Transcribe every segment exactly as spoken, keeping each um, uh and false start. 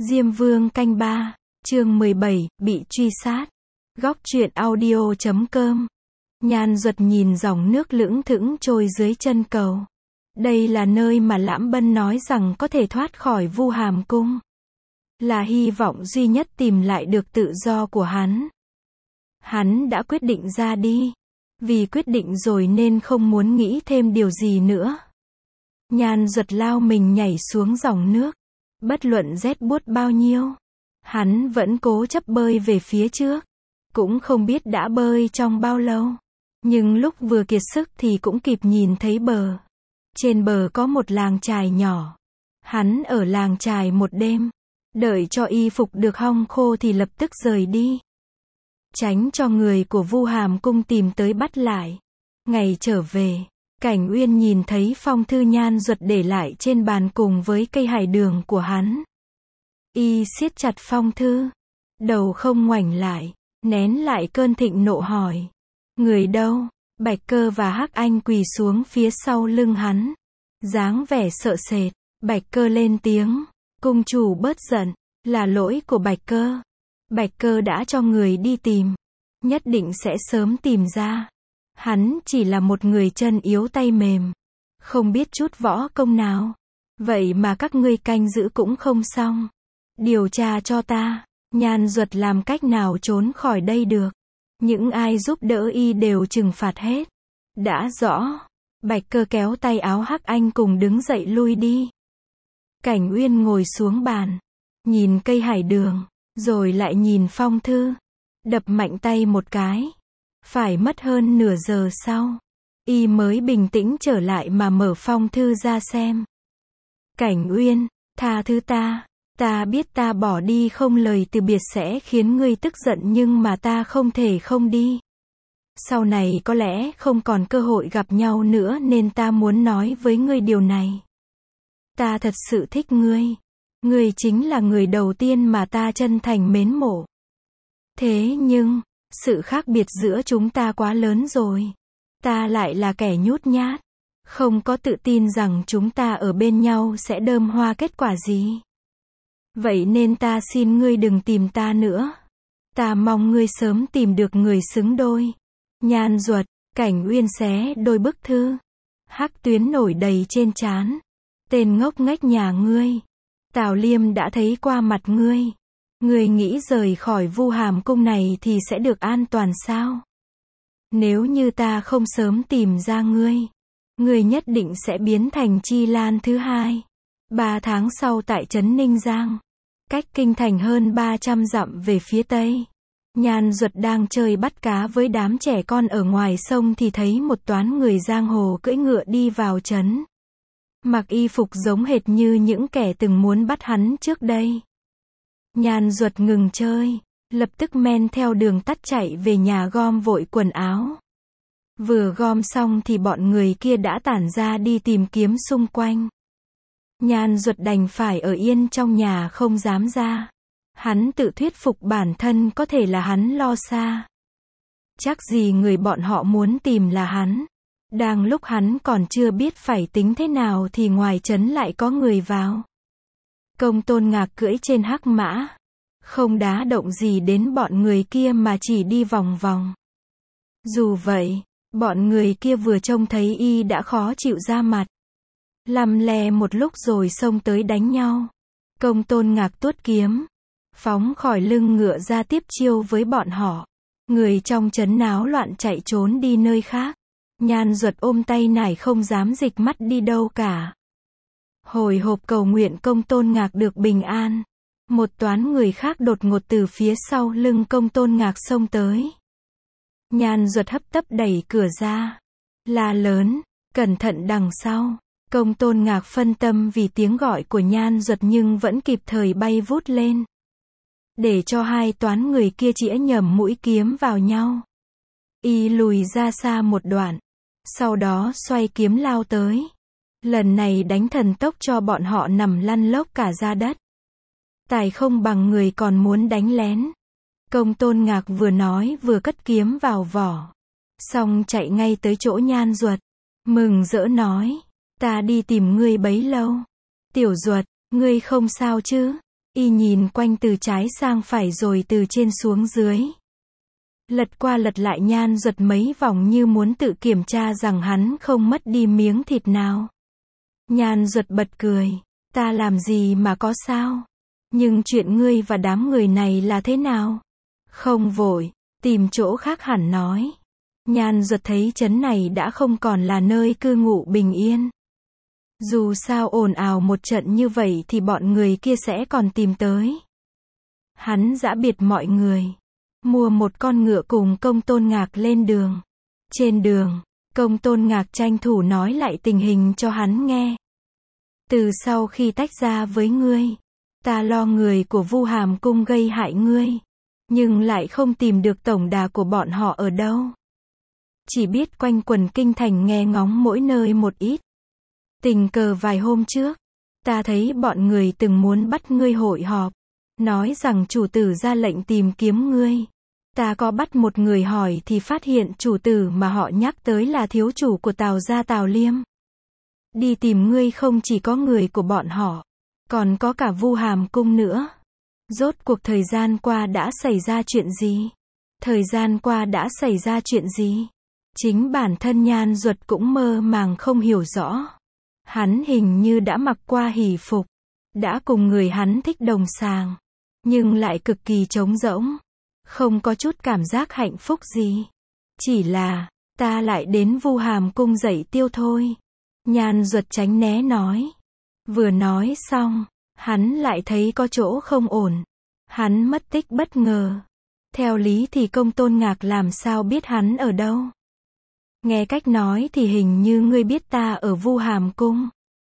Diêm Vương canh ba, chương mười bảy, bị truy sát. Góc truyện audio chấm com. Nhan Duật nhìn dòng nước lững thững trôi dưới chân cầu. Đây là nơi mà Lãm Bân nói rằng có thể thoát khỏi Vu Hàm Cung. Là hy vọng duy nhất tìm lại được tự do của hắn. Hắn đã quyết định ra đi. Vì quyết định rồi nên không muốn nghĩ thêm điều gì nữa. Nhan Duật lao mình nhảy xuống dòng nước. Bất luận rét buốt bao nhiêu, hắn vẫn cố chấp bơi về phía trước. Cũng không biết đã bơi trong bao lâu. Nhưng lúc vừa kiệt sức thì cũng kịp nhìn thấy bờ. Trên bờ có một làng chài nhỏ. Hắn ở làng chài một đêm. Đợi cho y phục được hong khô thì lập tức rời đi. Tránh cho người của Vu Hàm Cung tìm tới bắt lại. Ngày trở về, Cảnh Uyên nhìn thấy phong thư Nhan Duật để lại trên bàn cùng với cây hải đường của hắn. Y siết chặt phong thư. Đầu không ngoảnh lại, nén lại cơn thịnh nộ hỏi. Người đâu? Bạch Cơ và Hắc Anh quỳ xuống phía sau lưng hắn. Dáng vẻ sợ sệt, Bạch Cơ lên tiếng. Cung chủ bớt giận, là lỗi của Bạch Cơ. Bạch Cơ đã cho người đi tìm. Nhất định sẽ sớm tìm ra. Hắn chỉ là một người chân yếu tay mềm. Không biết chút võ công nào. Vậy mà các ngươi canh giữ cũng không xong. Điều tra cho ta. Nhan Duật làm cách nào trốn khỏi đây được. Những ai giúp đỡ y đều trừng phạt hết. Đã rõ. Bạch Cơ kéo tay áo Hắc Anh cùng đứng dậy lui đi. Cảnh Uyên ngồi xuống bàn. Nhìn cây hải đường. Rồi lại nhìn phong thư. Đập mạnh tay một cái. Phải mất hơn nửa giờ sau. Y mới bình tĩnh trở lại mà mở phong thư ra xem. Cảnh Uyên, tha thứ ta. Ta biết ta bỏ đi không lời từ biệt sẽ khiến ngươi tức giận nhưng mà ta không thể không đi. Sau này có lẽ không còn cơ hội gặp nhau nữa nên ta muốn nói với ngươi điều này. Ta thật sự thích ngươi. Ngươi chính là người đầu tiên mà ta chân thành mến mộ. Thế nhưng, sự khác biệt giữa chúng ta quá lớn rồi. Ta lại là kẻ nhút nhát. Không có tự tin rằng chúng ta ở bên nhau sẽ đơm hoa kết quả gì. Vậy nên ta xin ngươi đừng tìm ta nữa. Ta mong ngươi sớm tìm được người xứng đôi. Nhan Duật, Cảnh Uyên xé đôi bức thư. Hắc tuyến nổi đầy trên trán. Tên ngốc nghếch nhà ngươi. Tào Liêm đã thấy qua mặt ngươi. Ngươi nghĩ rời khỏi Vu Hàm Cung này thì sẽ được an toàn sao? Nếu như ta không sớm tìm ra ngươi, ngươi nhất định sẽ biến thành Chi Lan thứ hai. Ba tháng sau tại trấn Ninh Giang, cách kinh thành hơn ba trăm dặm về phía tây. Nhan Duật đang chơi bắt cá với đám trẻ con ở ngoài sông thì thấy một toán người giang hồ cưỡi ngựa đi vào trấn. Mặc y phục giống hệt như những kẻ từng muốn bắt hắn trước đây. Nhan Duật ngừng chơi, lập tức men theo đường tắt chạy về nhà gom vội quần áo. Vừa gom xong thì bọn người kia đã tản ra đi tìm kiếm xung quanh. Nhan Duật đành phải ở yên trong nhà không dám ra. Hắn tự thuyết phục bản thân có thể là hắn lo xa. Chắc gì người bọn họ muốn tìm là hắn. Đang lúc hắn còn chưa biết phải tính thế nào thì ngoài trấn lại có người vào. Công Tôn Ngạc cưỡi trên hắc mã. Không đá động gì đến bọn người kia mà chỉ đi vòng vòng. Dù vậy, bọn người kia vừa trông thấy y đã khó chịu ra mặt. Lăm le một lúc rồi xông tới đánh nhau. Công Tôn Ngạc tuốt kiếm. Phóng khỏi lưng ngựa ra tiếp chiêu với bọn họ. Người trong trấn náo loạn chạy trốn đi nơi khác. Nhan Duật ôm tay nải không dám dịch mắt đi đâu cả. Hồi hộp cầu nguyện Công Tôn Ngạc được bình an. Một toán người khác đột ngột từ phía sau lưng Công Tôn Ngạc xông tới. Nhan Duật hấp tấp đẩy cửa ra. La lớn, cẩn thận đằng sau. Công Tôn Ngạc phân tâm vì tiếng gọi của Nhan Duật nhưng vẫn kịp thời bay vút lên. Để cho hai toán người kia chĩa nhầm mũi kiếm vào nhau. Y lùi ra xa một đoạn. Sau đó xoay kiếm lao tới. Lần này đánh thần tốc cho bọn họ nằm lăn lóc cả ra đất. Tài không bằng người còn muốn đánh lén. Công Tôn Ngạc vừa nói vừa cất kiếm vào vỏ. Xong chạy ngay tới chỗ Nhan Duật. Mừng rỡ nói. Ta đi tìm ngươi bấy lâu. Tiểu Duật, ngươi không sao chứ? Y nhìn quanh từ trái sang phải rồi từ trên xuống dưới. Lật qua lật lại Nhan Duật mấy vòng như muốn tự kiểm tra rằng hắn không mất đi miếng thịt nào. Nhan Duật bật cười. Ta làm gì mà có sao? Nhưng chuyện ngươi và đám người này là thế nào? Không vội, tìm chỗ khác hẳn nói. Nhan Duật thấy trấn này đã không còn là nơi cư ngụ bình yên. Dù sao ồn ào một trận như vậy thì bọn người kia sẽ còn tìm tới. Hắn giã biệt mọi người. Mua một con ngựa cùng Công Tôn Ngạc lên đường. Trên đường, Công Tôn Ngạc tranh thủ nói lại tình hình cho hắn nghe. Từ sau khi tách ra với ngươi, ta lo người của Vu Hàm Cung gây hại ngươi, nhưng lại không tìm được tổng đà của bọn họ ở đâu. Chỉ biết quanh quần kinh thành nghe ngóng mỗi nơi một ít. Tình cờ vài hôm trước, ta thấy bọn người từng muốn bắt ngươi hội họp, nói rằng chủ tử ra lệnh tìm kiếm ngươi. Ta có bắt một người hỏi thì phát hiện chủ tử mà họ nhắc tới là thiếu chủ của Tào gia Tào Liêm. Đi tìm ngươi không chỉ có người của bọn họ, còn có cả Vu Hàm Cung nữa. Rốt cuộc thời gian qua đã xảy ra chuyện gì? Thời gian qua đã xảy ra chuyện gì? Chính bản thân Nhan Duật cũng mơ màng không hiểu rõ. Hắn hình như đã mặc qua hỷ phục, đã cùng người hắn thích đồng sàng, nhưng lại cực kỳ trống rỗng, không có chút cảm giác hạnh phúc gì. Chỉ là, ta lại đến Vu Hàm Cung dạy tiêu thôi. Nhan Duật tránh né nói. Vừa nói xong, hắn lại thấy có chỗ không ổn. Hắn mất tích bất ngờ. Theo lý thì Công Tôn Ngạc làm sao biết hắn ở đâu? Nghe cách nói thì hình như ngươi biết ta ở Vu Hàm Cung.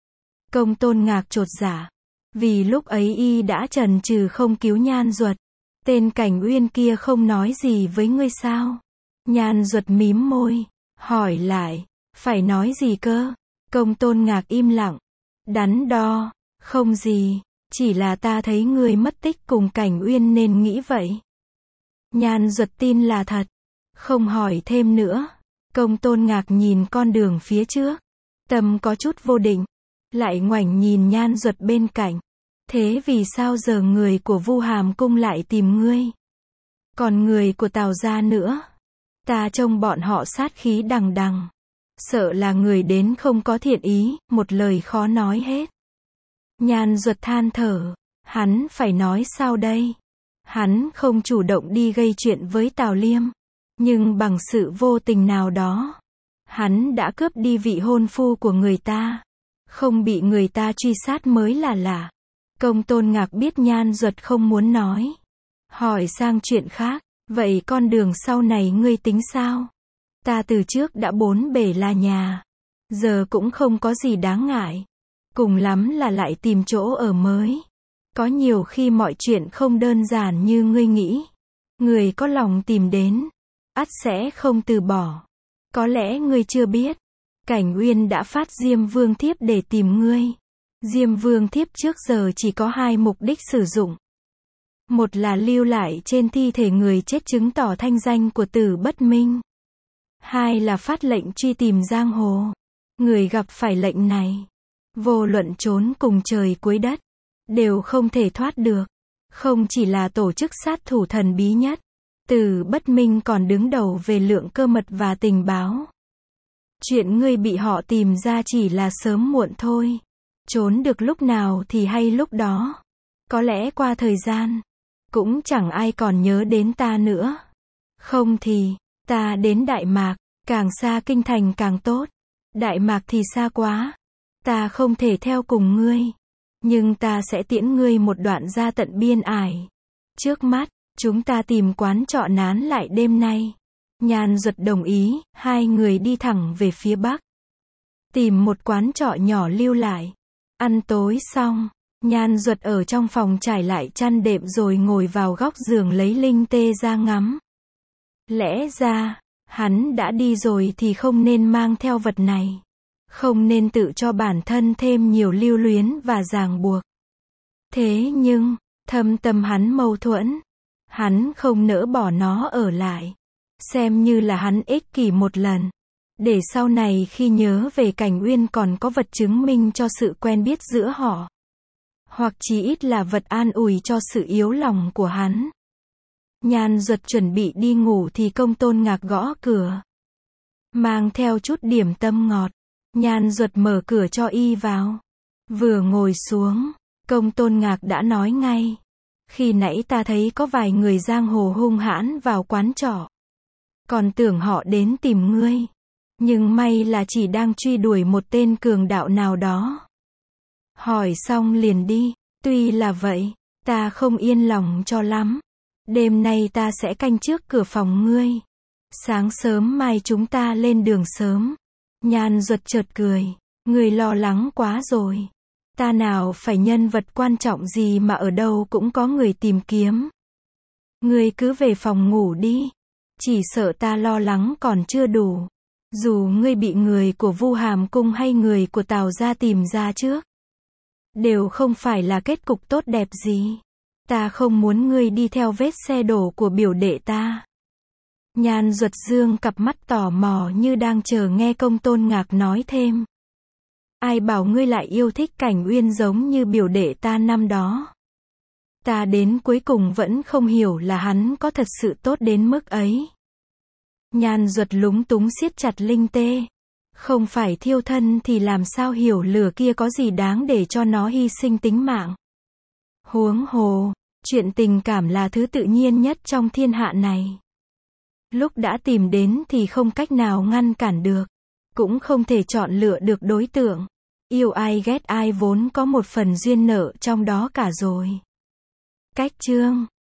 Công Tôn Ngạc chột dạ. Vì lúc ấy y đã chần chừ không cứu Nhan Duật. Tên Cảnh Uyên kia không nói gì với ngươi sao? Nhan Duật mím môi, hỏi lại, phải nói gì cơ? Công Tôn Ngạc im lặng, đắn đo, không gì, chỉ là ta thấy ngươi mất tích cùng Cảnh Uyên nên nghĩ vậy. Nhan Duật tin là thật, không hỏi thêm nữa. Công Tôn Ngạc nhìn con đường phía trước, tâm có chút vô định, lại ngoảnh nhìn Nhan Duật bên cạnh. Thế vì sao giờ người của Vu Hàm Cung lại tìm ngươi? Còn người của Tào gia nữa? Ta trông bọn họ sát khí đằng đằng. Sợ là người đến không có thiện ý, một lời khó nói hết. Nhan Duật than thở, hắn phải nói sao đây? Hắn không chủ động đi gây chuyện với Tào Liêm, nhưng bằng sự vô tình nào đó, hắn đã cướp đi vị hôn phu của người ta. Không bị người ta truy sát mới là lạ. Công Tôn Ngạc biết Nhan Duật không muốn nói. Hỏi sang chuyện khác, vậy con đường sau này ngươi tính sao? Ta từ trước đã bốn bể là nhà. Giờ cũng không có gì đáng ngại. Cùng lắm là lại tìm chỗ ở mới. Có nhiều khi mọi chuyện không đơn giản như ngươi nghĩ. Người có lòng tìm đến, ắt sẽ không từ bỏ. Có lẽ ngươi chưa biết, Cảnh Uyên đã phát Diêm Vương thiếp để tìm ngươi. Diêm Vương thiếp trước giờ chỉ có hai mục đích sử dụng. Một là lưu lại trên thi thể người chết chứng tỏ thanh danh của Tử Bất Minh. Hai là phát lệnh truy tìm giang hồ. Người gặp phải lệnh này, vô luận trốn cùng trời cuối đất, đều không thể thoát được. Không chỉ là tổ chức sát thủ thần bí nhất, Tử Bất Minh còn đứng đầu về lượng cơ mật và tình báo. Chuyện ngươi bị họ tìm ra chỉ là sớm muộn thôi. Trốn được lúc nào thì hay lúc đó. Có lẽ qua thời gian, cũng chẳng ai còn nhớ đến ta nữa. Không thì, ta đến Đại Mạc, càng xa kinh thành càng tốt. Đại Mạc thì xa quá. Ta không thể theo cùng ngươi. Nhưng ta sẽ tiễn ngươi một đoạn ra tận biên ải. Trước mắt, chúng ta tìm quán trọ nán lại đêm nay. Nhan Duật đồng ý, hai người đi thẳng về phía bắc. Tìm một quán trọ nhỏ lưu lại. Ăn tối xong, Nhan Duật ở trong phòng trải lại chăn đệm rồi ngồi vào góc giường lấy linh tê ra ngắm. Lẽ ra, hắn đã đi rồi thì không nên mang theo vật này. Không nên tự cho bản thân thêm nhiều lưu luyến và ràng buộc. Thế nhưng, thâm tâm hắn mâu thuẫn. Hắn không nỡ bỏ nó ở lại. Xem như là hắn ích kỷ một lần. Để sau này khi nhớ về Cảnh Uyên còn có vật chứng minh cho sự quen biết giữa họ. Hoặc chí ít là vật an ủi cho sự yếu lòng của hắn. Nhan Duật chuẩn bị đi ngủ thì Công Tôn Ngạc gõ cửa. Mang theo chút điểm tâm ngọt. Nhan Duật mở cửa cho y vào. Vừa ngồi xuống, Công Tôn Ngạc đã nói ngay. Khi nãy ta thấy có vài người giang hồ hung hãn vào quán trọ. Còn tưởng họ đến tìm ngươi. Nhưng may là chỉ đang truy đuổi một tên cường đạo nào đó. Hỏi xong liền đi. Tuy là vậy, ta không yên lòng cho lắm. Đêm nay ta sẽ canh trước cửa phòng ngươi. Sáng sớm mai chúng ta lên đường sớm. Nhan Duật chợt cười. Ngươi lo lắng quá rồi. Ta nào phải nhân vật quan trọng gì mà ở đâu cũng có người tìm kiếm. Ngươi cứ về phòng ngủ đi. Chỉ sợ ta lo lắng còn chưa đủ. Dù ngươi bị người của Vu Hàm Cung hay người của Tào gia tìm ra trước, đều không phải là kết cục tốt đẹp gì. Ta không muốn ngươi đi theo vết xe đổ của biểu đệ ta. Nhan Duật dương cặp mắt tò mò như đang chờ nghe Công Tôn Ngạc nói thêm. Ai bảo ngươi lại yêu thích Cảnh Uyên giống như biểu đệ ta năm đó. Ta đến cuối cùng vẫn không hiểu là hắn có thật sự tốt đến mức ấy. Nhan Duật lúng túng siết chặt linh tê. Không phải thiêu thân thì làm sao hiểu lửa kia có gì đáng để cho nó hy sinh tính mạng. Huống hồ, chuyện tình cảm là thứ tự nhiên nhất trong thiên hạ này. Lúc đã tìm đến thì không cách nào ngăn cản được. Cũng không thể chọn lựa được đối tượng. Yêu ai ghét ai vốn có một phần duyên nợ trong đó cả rồi. Cách chương